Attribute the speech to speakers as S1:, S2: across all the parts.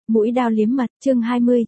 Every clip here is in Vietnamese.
S1: Mũi dao liếm mật, chương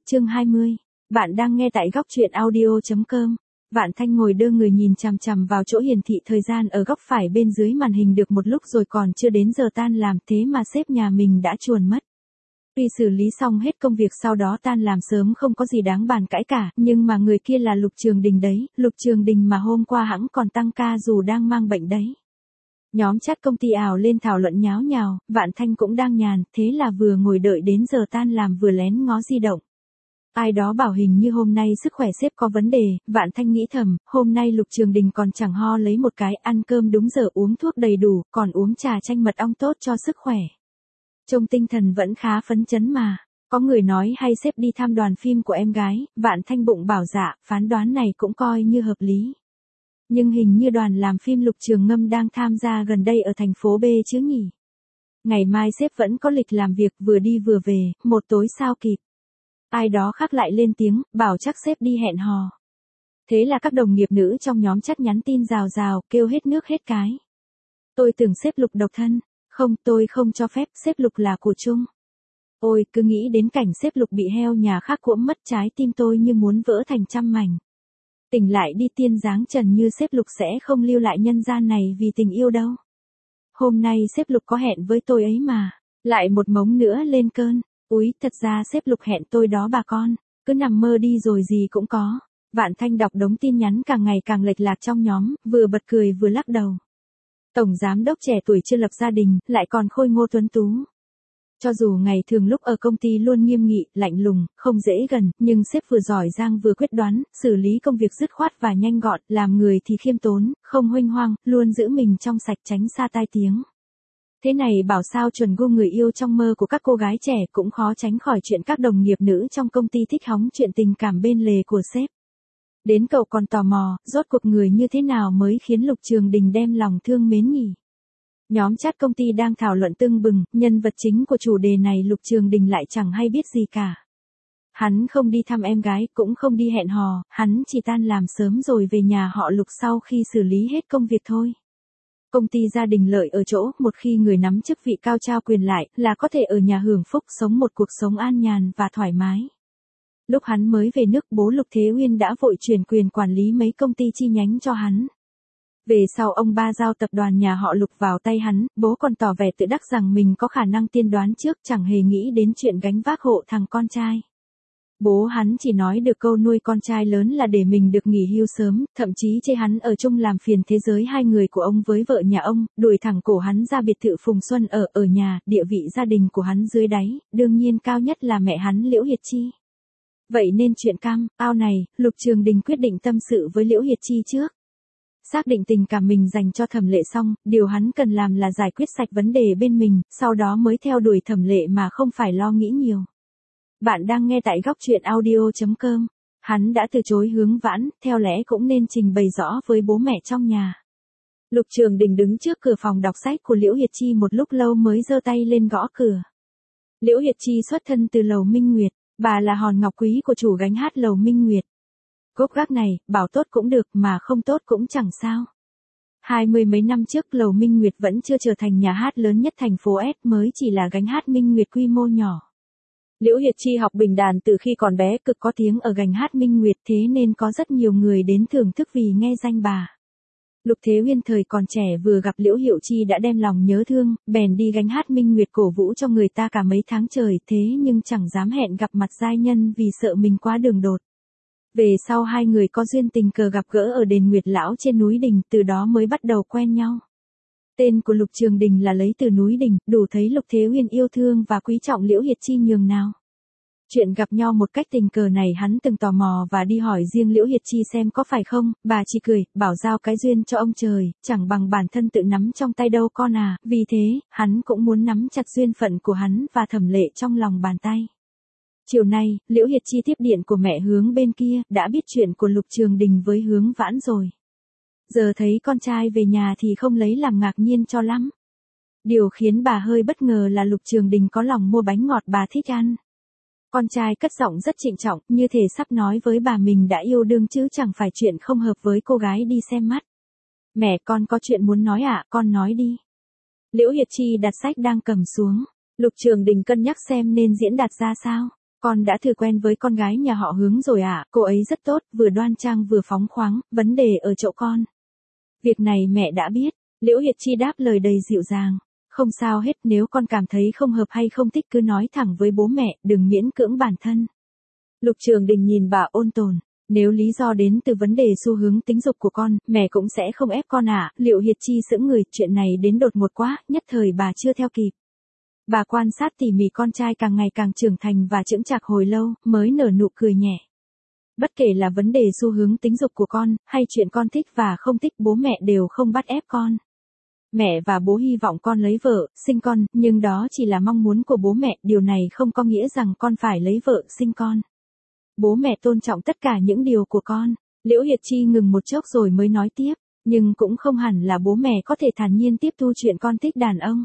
S1: 20. Bạn đang nghe tại góc truyện audio.com. Vạn Thanh ngồi đưa người nhìn chằm chằm vào chỗ hiển thị thời gian ở góc phải bên dưới màn hình được một lúc rồi còn chưa đến giờ tan làm, thế mà sếp nhà mình đã chuồn mất. Tuy xử lý xong hết công việc sau đó tan làm sớm không có gì đáng bàn cãi cả, nhưng mà người kia là Lục Trường Đình đấy, Lục Trường Đình mà hôm qua hẵng còn tăng ca dù đang mang bệnh đấy. Nhóm chat công ty ào lên thảo luận nháo nhào, Vạn Thanh cũng đang nhàn, thế là vừa ngồi đợi đến giờ tan làm vừa lén ngó di động. Ai đó bảo hình như hôm nay sức khỏe sếp có vấn đề, Vạn Thanh nghĩ thầm, hôm nay Lục Trường Đình còn chẳng ho lấy một cái, ăn cơm đúng giờ, uống thuốc đầy đủ, còn uống trà chanh mật ong tốt cho sức khỏe. Trông tinh thần vẫn khá phấn chấn mà. Có người nói hay sếp đi thăm đoàn phim của em gái, Vạn Thanh bụng bảo dạ, phán đoán này cũng coi như hợp lý. Nhưng hình như đoàn làm phim Lục Trường Ngâm đang tham gia gần đây ở thành phố B chứ nhỉ? Ngày mai sếp vẫn có lịch làm việc, vừa đi vừa về, một tối sao kịp. Ai đó khác lại lên tiếng, bảo chắc sếp đi hẹn hò. Thế là các đồng nghiệp nữ trong nhóm chat nhắn tin rào rào, kêu hết nước hết cái. Tôi tưởng sếp Lục độc thân. Không, tôi không cho phép, sếp Lục là của chung. Ôi, cứ nghĩ đến cảnh sếp Lục bị heo nhà khác cuỗm mất, trái tim tôi như muốn vỡ thành trăm mảnh. Tỉnh lại đi, tiên dáng trần như sếp Lục sẽ không lưu lại nhân gian này vì tình yêu đâu. Hôm nay sếp Lục có hẹn với tôi ấy mà. Lại một mống nữa lên cơn. Úi, thật ra sếp Lục hẹn tôi đó bà con. Cứ nằm mơ đi rồi gì cũng có. Vạn Thanh đọc đống tin nhắn càng ngày càng lệch lạc trong nhóm, vừa bật cười vừa lắc đầu. Tổng giám đốc trẻ tuổi chưa lập gia đình, lại còn khôi ngô tuấn tú. Cho dù ngày thường lúc ở công ty luôn nghiêm nghị, lạnh lùng, không dễ gần, nhưng sếp vừa giỏi giang vừa quyết đoán, xử lý công việc dứt khoát và nhanh gọn, làm người thì khiêm tốn, không huênh hoang, luôn giữ mình trong sạch tránh xa tai tiếng. Thế này bảo sao chuẩn gu người yêu trong mơ của các cô gái trẻ, cũng khó tránh khỏi chuyện các đồng nghiệp nữ trong công ty thích hóng chuyện tình cảm bên lề của sếp. Đến cậu còn tò mò, rốt cuộc người như thế nào mới khiến Lục Trường Đình đem lòng thương mến nhỉ? Nhóm chat công ty đang thảo luận tưng bừng, nhân vật chính của chủ đề này Lục Trường Đình lại chẳng hay biết gì cả. Hắn không đi thăm em gái, cũng không đi hẹn hò, hắn chỉ tan làm sớm rồi về nhà họ Lục sau khi xử lý hết công việc thôi. Công ty gia đình lợi ở chỗ, một khi người nắm chức vị cao trao quyền lại, là có thể ở nhà hưởng phúc, sống một cuộc sống an nhàn và thoải mái. Lúc hắn mới về nước, bố Lục Thế Uyên đã vội chuyển quyền quản lý mấy công ty chi nhánh cho hắn. Về sau ông ba giao tập đoàn nhà họ Lục vào tay hắn, bố còn tỏ vẻ tự đắc rằng mình có khả năng tiên đoán trước, chẳng hề nghĩ đến chuyện gánh vác hộ thằng con trai. Bố hắn chỉ nói được câu nuôi con trai lớn là để mình được nghỉ hưu sớm, thậm chí chê hắn ở chung làm phiền thế giới hai người của ông với vợ nhà ông, đuổi thẳng cổ hắn ra biệt thự Phùng Xuân ở nhà, địa vị gia đình của hắn dưới đáy, đương nhiên cao nhất là mẹ hắn Liễu Hiệt Chi. Vậy nên chuyện cam, ao này, Lục Trường Đình quyết định tâm sự với Liễu Hiệt Chi trước. Xác định tình cảm mình dành cho Thẩm Lệ xong, điều hắn cần làm là giải quyết sạch vấn đề bên mình, sau đó mới theo đuổi Thẩm Lệ mà không phải lo nghĩ nhiều. Bạn đang nghe tại góc truyện audio.com. Hắn đã từ chối hướng vãn, theo lẽ cũng nên trình bày rõ với bố mẹ trong nhà. Lục Trường Đình đứng trước cửa phòng đọc sách của Liễu Hiệt Chi một lúc lâu mới giơ tay lên gõ cửa. Liễu Hiệt Chi xuất thân từ Lầu Minh Nguyệt, bà là hòn ngọc quý của chủ gánh hát Lầu Minh Nguyệt. Gốc gác này, bảo tốt cũng được mà không tốt cũng chẳng sao. 20 mấy năm trước Lầu Minh Nguyệt vẫn chưa trở thành nhà hát lớn nhất thành phố S, mới chỉ là gánh hát Minh Nguyệt quy mô nhỏ. Liễu Hiệt Chi học bình đàn từ khi còn bé, cực có tiếng ở gánh hát Minh Nguyệt, thế nên có rất nhiều người đến thưởng thức vì nghe danh bà. Lục Thế Uyên thời còn trẻ vừa gặp Liễu Hiệu Chi đã đem lòng nhớ thương, bèn đi gánh hát Minh Nguyệt cổ vũ cho người ta cả mấy tháng trời, thế nhưng chẳng dám hẹn gặp mặt giai nhân vì sợ mình quá đường đột. Về sau hai người có duyên tình cờ gặp gỡ ở đền Nguyệt Lão trên núi Đình, từ đó mới bắt đầu quen nhau. Tên của Lục Trường Đình là lấy từ núi Đình, đủ thấy Lục Thế Uyên yêu thương và quý trọng Liễu Hiệt Chi nhường nào. Chuyện gặp nhau một cách tình cờ này hắn từng tò mò và đi hỏi riêng Liễu Hiệt Chi xem có phải không, bà chỉ cười, bảo giao cái duyên cho ông trời, chẳng bằng bản thân tự nắm trong tay đâu con à, vì thế, hắn cũng muốn nắm chặt duyên phận của hắn và Thẩm Lệ trong lòng bàn tay. Chiều nay, Liễu Hiệt Chi tiếp điện của mẹ Hướng bên kia, đã biết chuyện của Lục Trường Đình với Hướng Vãn rồi. Giờ thấy con trai về nhà thì không lấy làm ngạc nhiên cho lắm. Điều khiến bà hơi bất ngờ là Lục Trường Đình có lòng mua bánh ngọt bà thích ăn. Con trai cất giọng rất trịnh trọng, như thể sắp nói với bà mình đã yêu đương chứ chẳng phải chuyện không hợp với cô gái đi xem mắt. Mẹ, con có chuyện muốn nói ạ, con nói đi. Liễu Hiệt Chi đặt sách đang cầm xuống. Lục Trường Đình cân nhắc xem nên diễn đạt ra sao. Con đã thử quen với con gái nhà họ Hướng rồi ạ, cô ấy rất tốt, vừa đoan trang vừa phóng khoáng, vấn đề ở chỗ con. Việc này mẹ đã biết, Liễu Hiệt Chi đáp lời đầy dịu dàng. Không sao hết, nếu con cảm thấy không hợp hay không thích cứ nói thẳng với bố mẹ, đừng miễn cưỡng bản thân. Lục Trường Đình nhìn bà ôn tồn. Nếu lý do đến từ vấn đề xu hướng tính dục của con, mẹ cũng sẽ không ép con ạ. Liễu Hiệt Chi sững người, chuyện này đến đột ngột quá, nhất thời bà chưa theo kịp. Bà quan sát tỉ mỉ con trai càng ngày càng trưởng thành và chững chạc hồi lâu, mới nở nụ cười nhẹ. Bất kể là vấn đề xu hướng tính dục của con, hay chuyện con thích và không thích, bố mẹ đều không bắt ép con. Mẹ và bố hy vọng con lấy vợ, sinh con, nhưng đó chỉ là mong muốn của bố mẹ, điều này không có nghĩa rằng con phải lấy vợ, sinh con. Bố mẹ tôn trọng tất cả những điều của con. Liễu Hiệt Chi ngừng một chốc rồi mới nói tiếp, nhưng cũng không hẳn là bố mẹ có thể thản nhiên tiếp thu chuyện con thích đàn ông.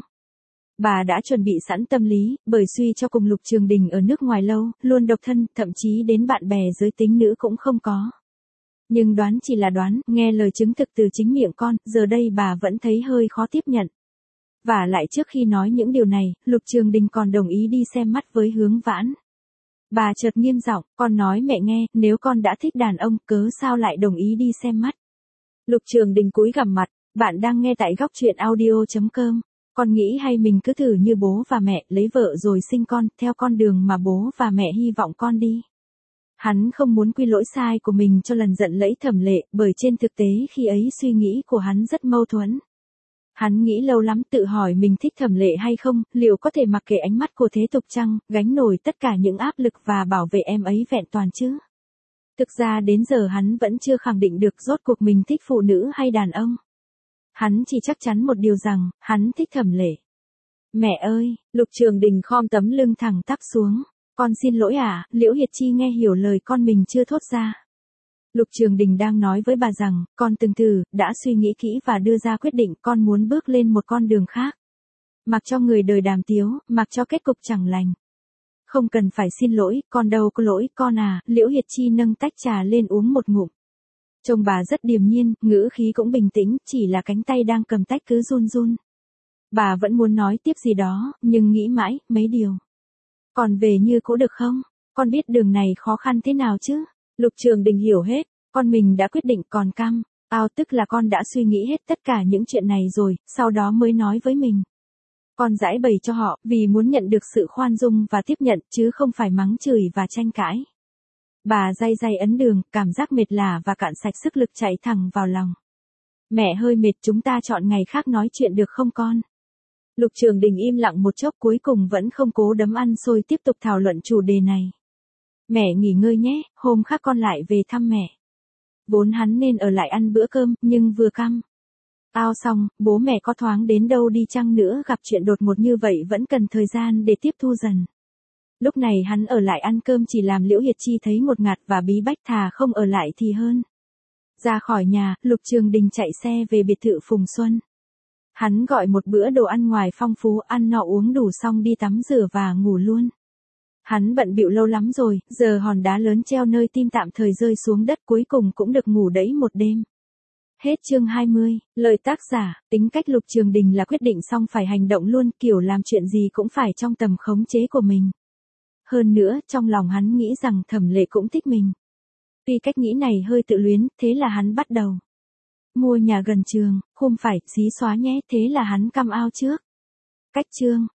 S1: Bà đã chuẩn bị sẵn tâm lý, bởi suy cho cùng Lục Trường Đình ở nước ngoài lâu, luôn độc thân, thậm chí đến bạn bè giới tính nữ cũng không có. Nhưng đoán chỉ là đoán, nghe lời chứng thực từ chính miệng con, giờ đây bà vẫn thấy hơi khó tiếp nhận. Và lại trước khi nói những điều này, Lục Trường Đình còn đồng ý đi xem mắt với Hướng Vãn. Bà chợt nghiêm giọng, con nói mẹ nghe, nếu con đã thích đàn ông, cớ sao lại đồng ý đi xem mắt. Lục Trường Đình cúi gằm mặt, bạn đang nghe tại góc truyện audio.com. Con nghĩ hay mình cứ thử như bố và mẹ, lấy vợ rồi sinh con, theo con đường mà bố và mẹ hy vọng con đi. Hắn không muốn quy lỗi sai của mình cho lần giận lẫy Thẩm Lệ, bởi trên thực tế khi ấy suy nghĩ của hắn rất mâu thuẫn. Hắn nghĩ lâu lắm tự hỏi mình thích Thẩm Lệ hay không, liệu có thể mặc kệ ánh mắt của thế tục chăng, gánh nổi tất cả những áp lực và bảo vệ em ấy vẹn toàn chứ. Thực ra đến giờ hắn vẫn chưa khẳng định được rốt cuộc mình thích phụ nữ hay đàn ông. Hắn chỉ chắc chắn một điều rằng, hắn thích Thẩm Lệ. Mẹ ơi, Lục Trường Đình khom tấm lưng thẳng tắp xuống. Con xin lỗi ạ, Liễu Hiệt Chi nghe hiểu lời con mình chưa thốt ra. Lục Trường Đình đang nói với bà rằng, con từng thử, đã suy nghĩ kỹ và đưa ra quyết định con muốn bước lên một con đường khác. Mặc cho người đời đàm tiếu, mặc cho kết cục chẳng lành. Không cần phải xin lỗi, con đâu có lỗi, con à, Liễu Hiệt Chi nâng tách trà lên uống một ngụm. Trông bà rất điềm nhiên, ngữ khí cũng bình tĩnh, chỉ là cánh tay đang cầm tách cứ run run. Bà vẫn muốn nói tiếp gì đó, nhưng nghĩ mãi, mấy điều. Còn về như cũ được không? Con biết đường này khó khăn thế nào chứ? Lục Trường Đình hiểu hết, con mình đã quyết định còn căm. Tức là con đã suy nghĩ hết tất cả những chuyện này rồi, sau đó mới nói với mình. Con giải bày cho họ, vì muốn nhận được sự khoan dung và tiếp nhận, chứ không phải mắng chửi và tranh cãi. Bà day day ấn đường, cảm giác mệt lả và cạn sạch sức lực chạy thẳng vào lòng. Mẹ hơi mệt, chúng ta chọn ngày khác nói chuyện được không con? Lục Trường Đình im lặng một chốc, cuối cùng vẫn không cố đấm ăn xôi tiếp tục thảo luận chủ đề này. Mẹ nghỉ ngơi nhé, hôm khác con lại về thăm mẹ. Vốn hắn nên ở lại ăn bữa cơm, nhưng vừa căm. Xong, bố mẹ có thoáng đến đâu đi chăng nữa, gặp chuyện đột ngột như vậy vẫn cần thời gian để tiếp thu dần. Lúc này hắn ở lại ăn cơm chỉ làm Liễu Hiệt Chi thấy ngột ngạt và bí bách, thà không ở lại thì hơn. Ra khỏi nhà, Lục Trường Đình chạy xe về biệt thự Phùng Xuân. Hắn gọi một bữa đồ ăn ngoài phong phú, ăn no uống đủ xong đi tắm rửa và ngủ luôn. Hắn bận bịu lâu lắm rồi, giờ hòn đá lớn treo nơi tim tạm thời rơi xuống đất, cuối cùng cũng được ngủ đẫy một đêm. Hết chương 20, lời tác giả, tính cách Lục Trường Đình là quyết định xong phải hành động luôn, kiểu làm chuyện gì cũng phải trong tầm khống chế của mình. Hơn nữa, trong lòng hắn nghĩ rằng Thẩm Lệ cũng thích mình. Tuy cách nghĩ này hơi tự luyến, thế là hắn bắt đầu. Mua nhà gần trường, không phải, xí xóa nhé, thế là hắn căm ao trước. Cách chương